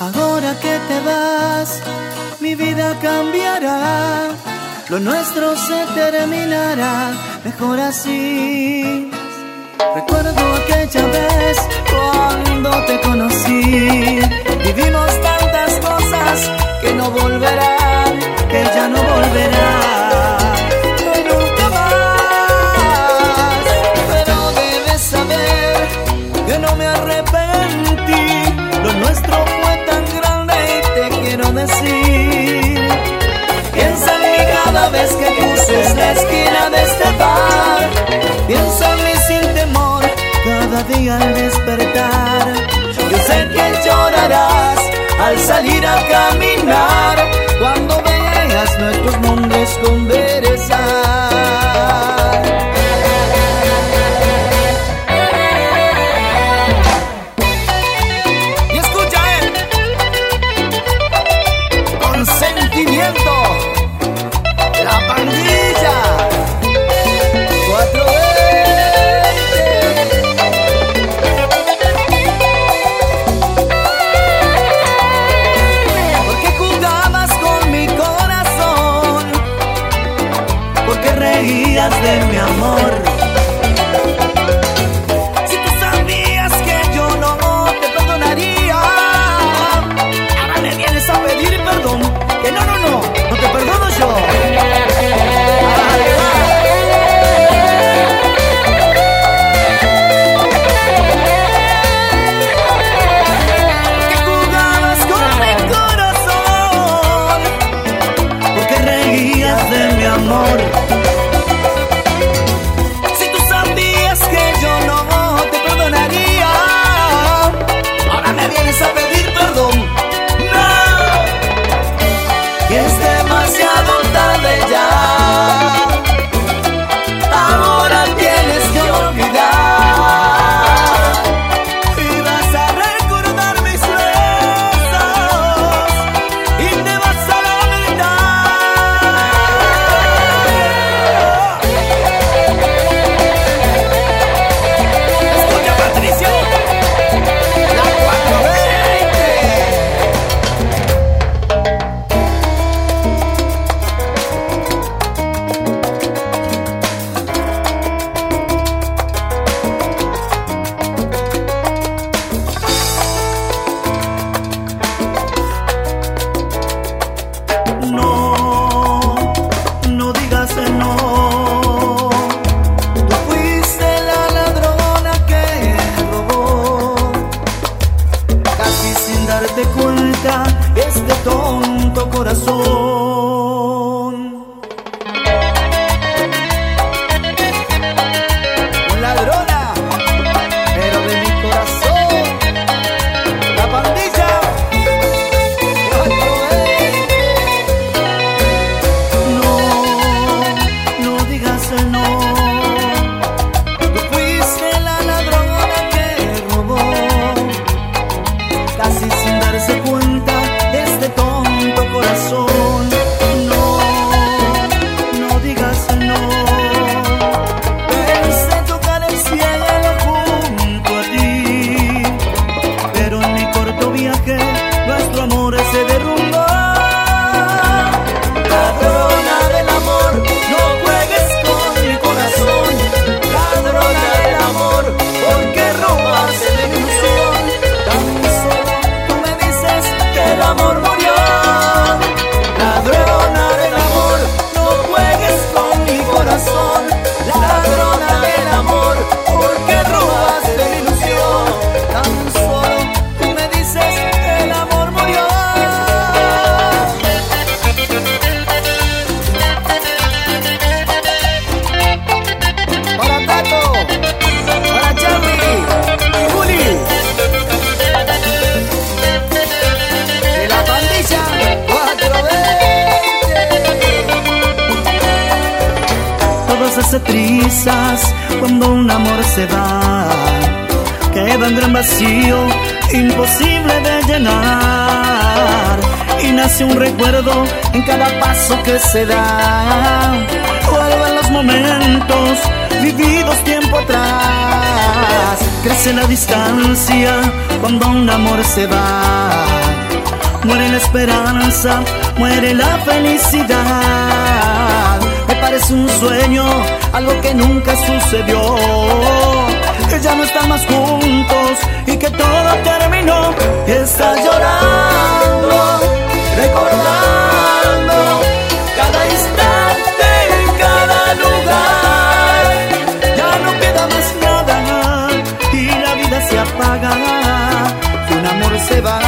Ahora que te vas, mi vida cambiará. Lo nuestro se terminará, mejor así. Recuerdo aquella vez cuando te conocí. Vivimos tantas cosas que no volverán, que ya no volverán, que nunca más. Pero debes saber que no me arrepentí. Lo nuestro fue tan grande y te quiero decir. Piensa en mí cada vez que cruces la esquina de este bar. Piensa en mí sin temor cada día al despertar. Yo sé que llorarás al salir a caminar cuando veas nuestros nombres conversar. Y escucha, con sentimiento, La Pandilla 420. Porque jugabas con mi corazón, porque reías de mi amor. Si tú sabías que yo no te perdonaría, ahora me vienes a pedir perdón. Que no te perdono yo. Porque jugabas con mi corazón, porque reías de mi amor. Si tú sabías que yo no te perdonaría, ahora me vienes a pedir perdón. No, que es demasiado tarde ya. Ahora tienes que olvidar y vas a recordar mis besos y te vas a lamentar. Escucha, Patricio, La 420. No digas no. Tú fuiste la ladrona que robó, casi sin darte cuenta, este tonto corazón. Ladrona, pero de mi corazón. La Pandilla 420. No digas no. Tú fuiste la ladrona que robó, casi sin darse cuenta, este tonto corazón. No digas no. Pensé tocar el cielo junto a ti, pero en mi corto viaje nuestro amor se derrumbó. Ladrona del amor, no juegues con mi corazón. Ladrona del amor, porque robas de mi ilusión. Tan solo tú me dices que el amor murió. Ladrona del amor, no juegues con mi corazón. Ladrona del amor, porque robas de mi ilusión. Tan solo tú me dices que el amor murió. Para Tato, para Charlie y Juli, de La Pandilla 420. Todo se hace trizas cuando un amor se va. Queda un gran vacío imposible de llenar, y nace un recuerdo en cada paso que se da. Vuelven los momentos vividos tiempo atrás. Crece la distancia cuando un amor se va. muere la esperanza, muere la felicidad. Me parece un sueño, algo que nunca sucedió, que ya no están más juntos y que todo terminó. Y estás llorando, recordando cada instante, cada lugar. Ya no queda más nada y la vida se apaga, y un amor se va.